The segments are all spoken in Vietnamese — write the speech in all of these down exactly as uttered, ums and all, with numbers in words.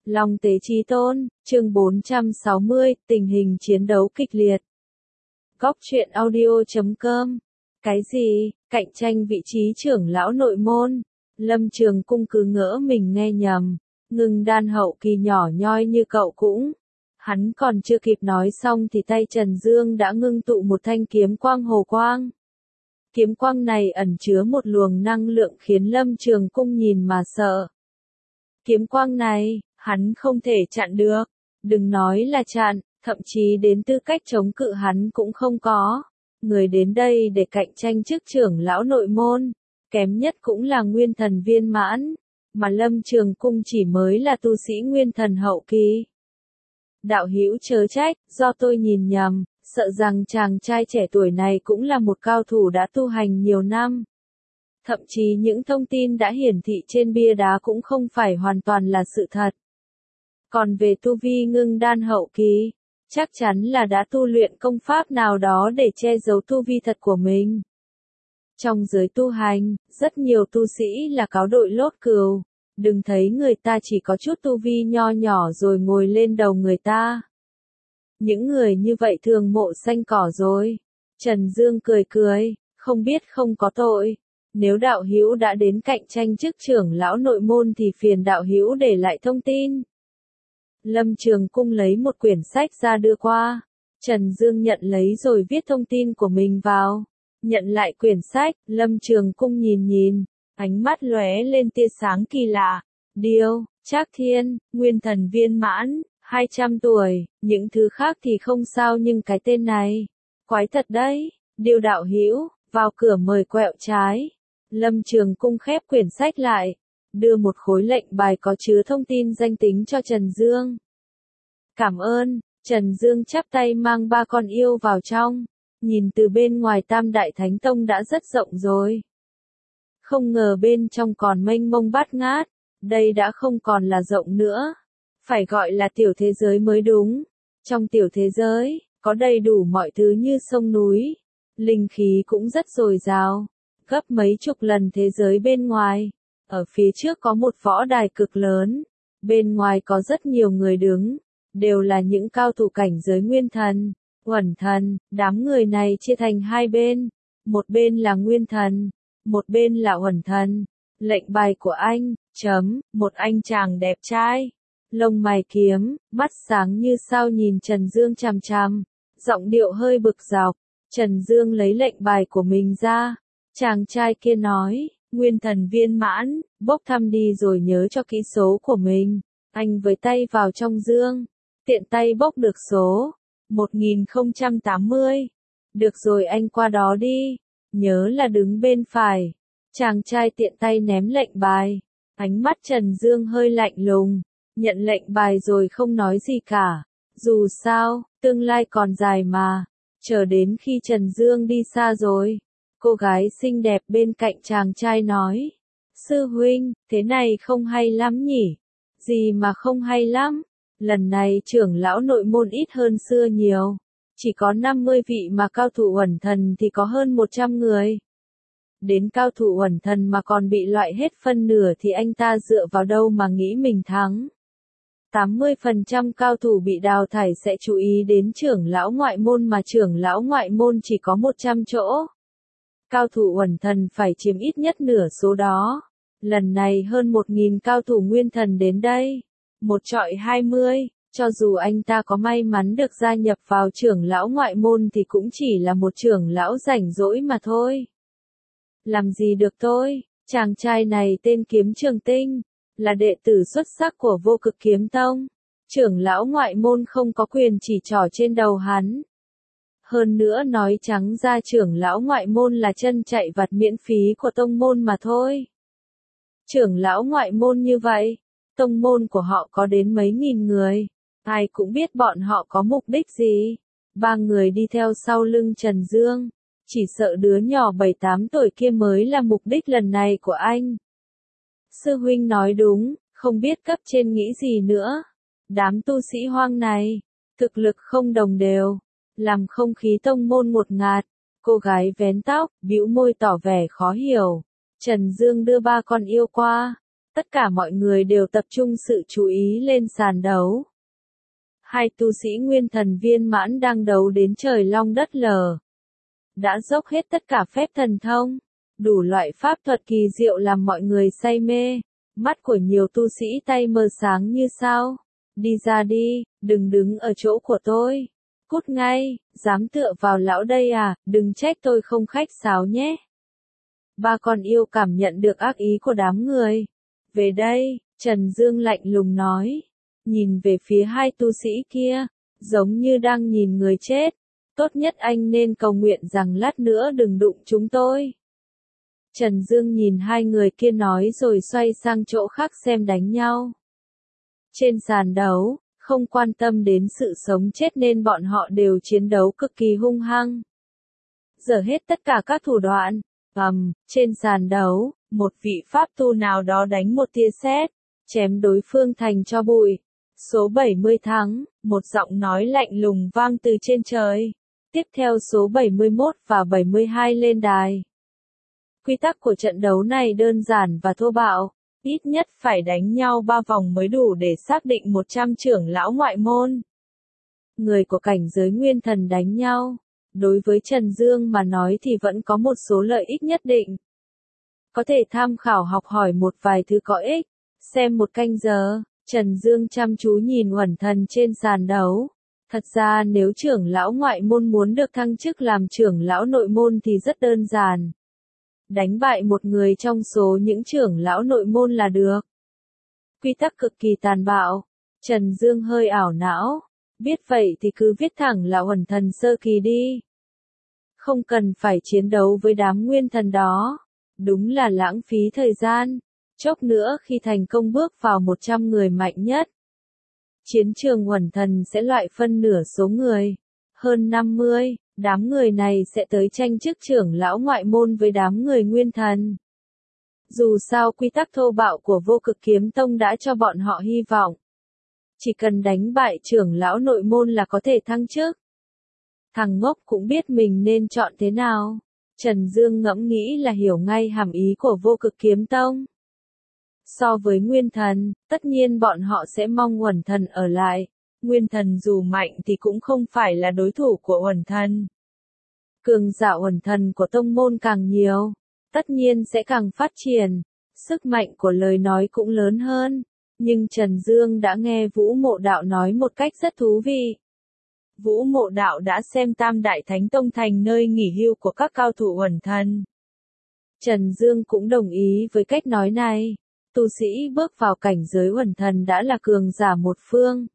Long Tế Chí Tôn, chương bốn trăm sáu mươi, tình hình chiến đấu kịch liệt. Góc truyện audio chấm com. Cái gì, cạnh tranh vị trí trưởng lão nội môn? Lâm Trường Cung cứ ngỡ mình nghe nhầm, Ngưng Đan hậu kỳ nhỏ nhoi như cậu cũng. Hắn còn chưa kịp nói xong thì tay Trần Dương đã ngưng tụ một thanh kiếm quang hồ quang. Kiếm quang này ẩn chứa một luồng năng lượng khiến Lâm Trường Cung nhìn mà sợ. Kiếm quang này, hắn không thể chặn được. Đừng nói là chặn, thậm chí đến tư cách chống cự hắn cũng không có. Người đến đây để cạnh tranh chức trưởng lão nội môn, kém nhất cũng là nguyên thần viên mãn, mà Lâm Trường Cung chỉ mới là tu sĩ nguyên thần hậu kỳ. Đạo hữu chớ trách, do tôi nhìn nhầm, sợ rằng chàng trai trẻ tuổi này cũng là một cao thủ đã tu hành nhiều năm. Thậm chí những thông tin đã hiển thị trên bia đá cũng không phải hoàn toàn là sự thật. Còn về tu vi Ngưng Đan hậu kỳ, chắc chắn là đã tu luyện công pháp nào đó để che giấu tu vi thật của mình. Trong giới tu hành, rất nhiều tu sĩ là cáo đội lốt cừu, đừng thấy người ta chỉ có chút tu vi nho nhỏ rồi ngồi lên đầu người ta. Những người như vậy thường mộ xanh cỏ rồi. Trần Dương cười cười, không biết không có tội. Nếu đạo hữu đã đến cạnh tranh chức trưởng lão nội môn thì phiền đạo hữu để lại thông tin. Lâm Trường Cung lấy một quyển sách ra đưa qua. Trần Dương nhận lấy rồi viết thông tin của mình vào. Nhận lại quyển sách, Lâm Trường Cung nhìn nhìn, ánh mắt lóe lên tia sáng kỳ lạ. Điêu, Trác Thiên, nguyên thần viên mãn, hai trăm tuổi, những thứ khác thì không sao nhưng cái tên này, quái thật đấy. Điêu đạo hữu, vào cửa mời quẹo trái. Lâm Trường Cung khép quyển sách lại, đưa một khối lệnh bài có chứa thông tin danh tính cho Trần Dương. Cảm ơn. Trần Dương chắp tay mang ba con yêu vào trong. Nhìn từ bên ngoài Tam Đại Thánh Tông đã rất rộng rồi. Không ngờ bên trong còn mênh mông bát ngát. Đây đã không còn là rộng nữa. Phải gọi là tiểu thế giới mới đúng. Trong tiểu thế giới, có đầy đủ mọi thứ như sông núi. Linh khí cũng rất dồi dào. Gấp mấy chục lần thế giới bên ngoài. Ở phía trước có một võ đài cực lớn. Bên ngoài có rất nhiều người đứng. Đều là những cao thủ cảnh giới nguyên thần, uẩn thần. Đám người này chia thành hai bên. Một bên là nguyên thần. Một bên là uẩn thần. Lệnh bài của anh, chấm, một anh chàng đẹp trai. Lông mày kiếm, mắt sáng như sao nhìn Trần Dương chằm chằm. Giọng điệu hơi bực dọc. Trần Dương lấy lệnh bài của mình ra. Chàng trai kia nói, nguyên thần viên mãn, bốc thăm đi rồi nhớ cho kỹ số của mình. Anh với tay vào trong dương, tiện tay bốc được số, một nghìn không trăm tám mươi. Được rồi anh qua đó đi, nhớ là đứng bên phải. Chàng trai tiện tay ném lệnh bài, ánh mắt Trần Dương hơi lạnh lùng, nhận lệnh bài rồi không nói gì cả. Dù sao, tương lai còn dài mà, chờ đến khi Trần Dương đi xa rồi. Cô gái xinh đẹp bên cạnh chàng trai nói, sư huynh, thế này không hay lắm nhỉ? Gì mà không hay lắm? Lần này trưởng lão nội môn ít hơn xưa nhiều. Chỉ có năm mươi vị mà cao thủ uẩn thần thì có hơn một trăm người. Đến cao thủ uẩn thần mà còn bị loại hết phân nửa thì anh ta dựa vào đâu mà nghĩ mình thắng? tám mươi phần trăm cao thủ bị đào thải sẽ chú ý đến trưởng lão ngoại môn mà trưởng lão ngoại môn chỉ có một trăm chỗ. Cao thủ uẩn thần phải chiếm ít nhất nửa số đó. Lần này hơn một nghìn cao thủ nguyên thần đến đây. Một trọi hai mươi, cho dù anh ta có may mắn được gia nhập vào trưởng lão ngoại môn thì cũng chỉ là một trưởng lão rảnh rỗi mà thôi. Làm gì được tôi, chàng trai này tên Kiếm Trường Tinh, là đệ tử xuất sắc của Vô Cực Kiếm Tông. Trưởng lão ngoại môn không có quyền chỉ trỏ trên đầu hắn. Hơn nữa nói trắng ra trưởng lão ngoại môn là chân chạy vặt miễn phí của tông môn mà thôi. Trưởng lão ngoại môn như vậy, tông môn của họ có đến mấy nghìn người, ai cũng biết bọn họ có mục đích gì. Ba người đi theo sau lưng Trần Dương, chỉ sợ đứa nhỏ bảy tám tuổi kia mới là mục đích lần này của anh. Sư huynh nói đúng, không biết cấp trên nghĩ gì nữa. Đám tu sĩ hoang này, thực lực không đồng đều. Làm không khí tông môn ngột ngạt. Cô gái vén tóc, bĩu môi tỏ vẻ khó hiểu. Trần Dương đưa ba con yêu qua. tất cả mọi người đều tập trung sự chú ý lên sàn đấu. Hai tu sĩ nguyên thần viên mãn đang đấu đến trời long đất lở. Đã dốc hết tất cả phép thần thông, đủ loại pháp thuật kỳ diệu làm mọi người say mê. Mắt của nhiều tu sĩ tay mờ sáng như sao. Đi ra đi, đừng đứng ở chỗ của tôi. Cút ngay, dám tựa vào lão đây à, đừng trách tôi không khách sáo nhé. Ba con yêu cảm nhận được ác ý của đám người. Về đây, Trần Dương lạnh lùng nói. Nhìn về phía hai tu sĩ kia, giống như đang nhìn người chết. Tốt nhất anh nên cầu nguyện rằng lát nữa đừng đụng chúng tôi. Trần Dương nhìn hai người kia nói rồi xoay sang chỗ khác xem đánh nhau. Trên sàn đấu, không quan tâm đến sự sống chết nên bọn họ đều chiến đấu cực kỳ hung hăng. Dở hết tất cả các thủ đoạn. Ầm, trên sàn đấu, một vị pháp tu nào đó đánh một tia sét, chém đối phương thành tro bụi. Số bảy mươi thắng, một giọng nói lạnh lùng vang từ trên trời. Tiếp theo số bảy mươi mốt và bảy mươi hai lên đài. Quy tắc của trận đấu này đơn giản và thô bạo, ít nhất phải đánh nhau ba vòng mới đủ để xác định một trăm trưởng lão ngoại môn. Người của cảnh giới nguyên thần đánh nhau, đối với Trần Dương mà nói thì vẫn có một số lợi ích nhất định. Có thể tham khảo học hỏi một vài thứ có ích, xem một canh giờ, Trần Dương chăm chú nhìn Uẩn Thần trên sàn đấu. Thật ra nếu trưởng lão ngoại môn muốn được thăng chức làm trưởng lão nội môn thì rất đơn giản. Đánh bại một người trong số những trưởng lão nội môn là được. Quy tắc cực kỳ tàn bạo. Trần Dương hơi ảo não. Biết vậy thì cứ viết thẳng là Uẩn Thần sơ kỳ đi. Không cần phải chiến đấu với đám nguyên thần đó. Đúng là lãng phí thời gian. Chốc nữa khi thành công bước vào một trăm người mạnh nhất. Chiến trường Uẩn Thần sẽ loại phân nửa số người. Hơn năm mươi, đám người này sẽ tới tranh chức trưởng lão ngoại môn với đám người nguyên thần. Dù sao quy tắc thô bạo của Vô Cực Kiếm Tông đã cho bọn họ hy vọng. Chỉ cần đánh bại trưởng lão nội môn là có thể thăng chức. Thằng ngốc cũng biết mình nên chọn thế nào. Trần Dương ngẫm nghĩ là hiểu ngay hàm ý của Vô Cực Kiếm Tông. So với nguyên thần, tất nhiên bọn họ sẽ mong Uẩn Thần ở lại. Nguyên thần dù mạnh thì cũng không phải là đối thủ của Uẩn Thần. Cường giả Uẩn Thần của tông môn càng nhiều, tất nhiên sẽ càng phát triển. Sức mạnh của lời nói cũng lớn hơn. Nhưng Trần Dương đã nghe Vũ Mộ Đạo nói một cách rất thú vị. Vũ Mộ Đạo đã xem Tam Đại Thánh Tông thành nơi nghỉ hưu của các cao thủ Uẩn Thần. Trần Dương cũng đồng ý với cách nói này. Tu sĩ bước vào cảnh giới Uẩn Thần đã là cường giả một phương.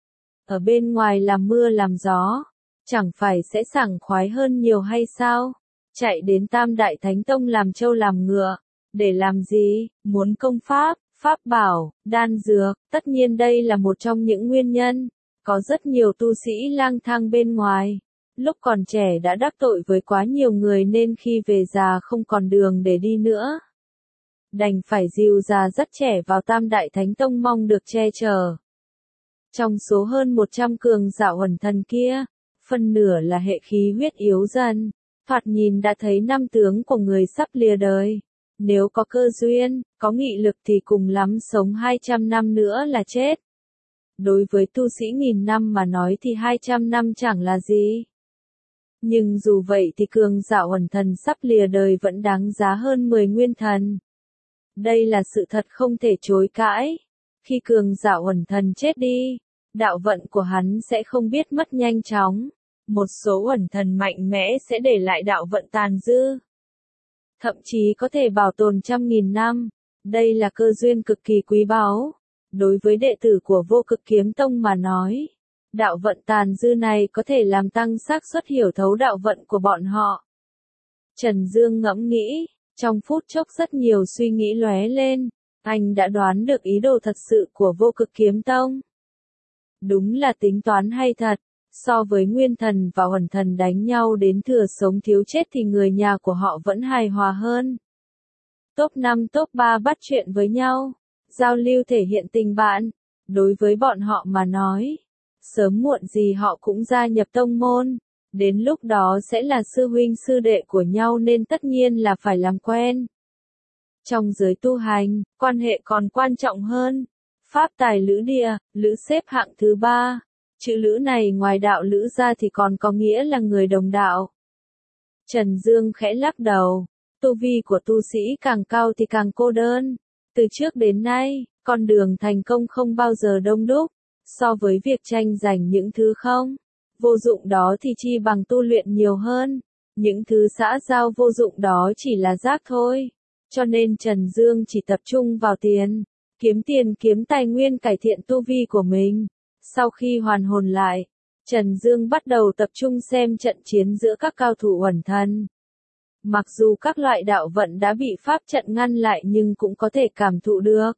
Ở bên ngoài làm mưa làm gió, chẳng phải sẽ sảng khoái hơn nhiều hay sao? Chạy đến Tam Đại Thánh Tông làm trâu làm ngựa, để làm gì? Muốn công pháp, pháp bảo, đan dược, tất nhiên đây là một trong những nguyên nhân. Có rất nhiều tu sĩ lang thang bên ngoài, lúc còn trẻ đã đắc tội với quá nhiều người nên khi về già không còn đường để đi nữa. Đành phải dìu già rất trẻ vào Tam Đại Thánh Tông mong được che chở. Trong số hơn một trăm cường giả Uẩn Thần kia, phần nửa là hệ khí huyết yếu dần, thoạt nhìn đã thấy năm tướng của người sắp lìa đời. Nếu có cơ duyên, có nghị lực thì cùng lắm sống hai trăm năm nữa là chết. Đối với tu sĩ nghìn năm mà nói thì hai trăm năm chẳng là gì. Nhưng dù vậy thì cường giả Uẩn Thần sắp lìa đời vẫn đáng giá hơn mười nguyên thần. Đây là sự thật không thể chối cãi. Khi cường giả Uẩn Thần chết đi, đạo vận của hắn sẽ không biết mất nhanh chóng. Một số Uẩn Thần mạnh mẽ sẽ để lại đạo vận tàn dư. Thậm chí có thể bảo tồn trăm nghìn năm. Đây là cơ duyên cực kỳ quý báu. Đối với đệ tử của Vô Cực Kiếm Tông mà nói, đạo vận tàn dư này có thể làm tăng xác suất hiểu thấu đạo vận của bọn họ. Trần Dương ngẫm nghĩ, trong phút chốc rất nhiều suy nghĩ lóe lên, anh đã đoán được ý đồ thật sự của Vô Cực Kiếm Tông. Đúng là tính toán hay thật, so với Nguyên Thần và Uẩn Thần đánh nhau đến thừa sống thiếu chết thì người nhà của họ vẫn hài hòa hơn. Top năm top ba bắt chuyện với nhau. Giao lưu thể hiện tình bạn, đối với bọn họ mà nói, sớm muộn gì họ cũng gia nhập tông môn, đến lúc đó sẽ là sư huynh sư đệ của nhau nên tất nhiên là phải làm quen. Trong giới tu hành, quan hệ còn quan trọng hơn. Pháp tài lữ địa, lữ xếp hạng thứ ba. Chữ lữ này ngoài đạo lữ ra thì còn có nghĩa là người đồng đạo. Trần Dương khẽ lắc đầu. Tu vi của tu sĩ càng cao thì càng cô đơn. Từ trước đến nay, con đường thành công không bao giờ đông đúc. So với việc tranh giành những thứ không vô dụng đó thì chi bằng tu luyện nhiều hơn. Những thứ xã giao vô dụng đó chỉ là rác thôi. Cho nên Trần Dương chỉ tập trung vào tiền. Kiếm tiền kiếm tài nguyên cải thiện tu vi của mình. Sau khi hoàn hồn lại, Trần Dương bắt đầu tập trung xem trận chiến giữa các cao thủ uẩn thần. Mặc dù các loại đạo vận đã bị pháp trận ngăn lại nhưng cũng có thể cảm thụ được.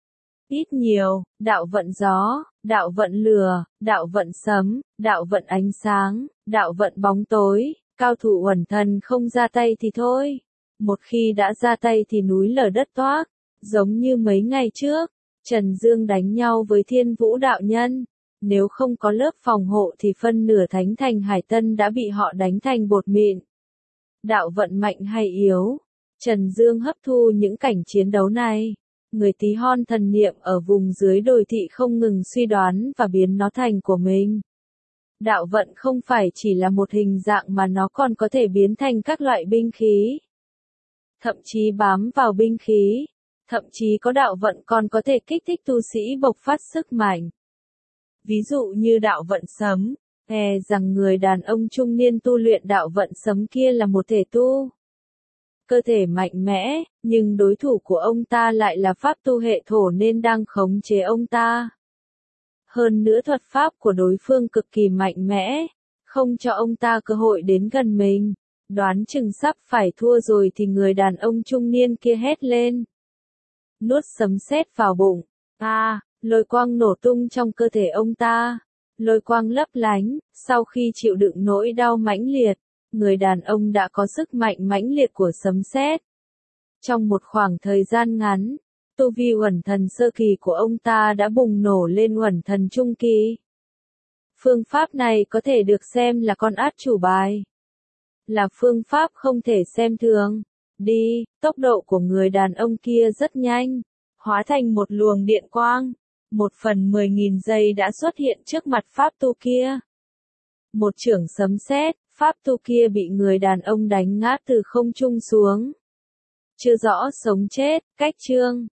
Ít nhiều, đạo vận gió, đạo vận lửa, đạo vận sấm, đạo vận ánh sáng, đạo vận bóng tối, cao thủ uẩn thần không ra tay thì thôi. Một khi đã ra tay thì núi lở đất toác, giống như mấy ngày trước, Trần Dương đánh nhau với Thiên Vũ đạo nhân. Nếu không có lớp phòng hộ thì phân nửa Thánh Thành Hải Tân đã bị họ đánh thành bột mịn. Đạo vận mạnh hay yếu? Trần Dương hấp thu những cảnh chiến đấu này. Người tí hon thần niệm ở vùng dưới đồi thị không ngừng suy đoán và biến nó thành của mình. Đạo vận không phải chỉ là một hình dạng mà nó còn có thể biến thành các loại binh khí. Thậm chí bám vào binh khí. Thậm chí có đạo vận còn có thể kích thích tu sĩ bộc phát sức mạnh. Ví dụ như đạo vận sấm, e rằng người đàn ông trung niên tu luyện đạo vận sấm kia là một thể tu. Cơ thể mạnh mẽ, nhưng đối thủ của ông ta lại là pháp tu hệ thổ nên đang khống chế ông ta. Hơn nữa thuật pháp của đối phương cực kỳ mạnh mẽ, không cho ông ta cơ hội đến gần mình. Đoán chừng sắp phải thua rồi thì người đàn ông trung niên kia hét lên. Nuốt sấm sét vào bụng. À, lôi quang nổ tung trong cơ thể ông ta. Lôi quang lấp lánh, sau khi chịu đựng nỗi đau mãnh liệt, người đàn ông đã có sức mạnh mãnh liệt của sấm sét. Trong một khoảng thời gian ngắn, tu vi uẩn thần sơ kỳ của ông ta đã bùng nổ lên uẩn thần trung kỳ. Phương pháp này có thể được xem là con át chủ bài. Là phương pháp không thể xem thường. Đi, tốc độ của người đàn ông kia rất nhanh, hóa thành một luồng điện quang. Một phần mười nghìn giây đã xuất hiện trước mặt pháp tu kia. Một chưởng sấm sét, pháp tu kia bị người đàn ông đánh ngã từ không trung xuống. Chưa rõ sống chết, cách chương.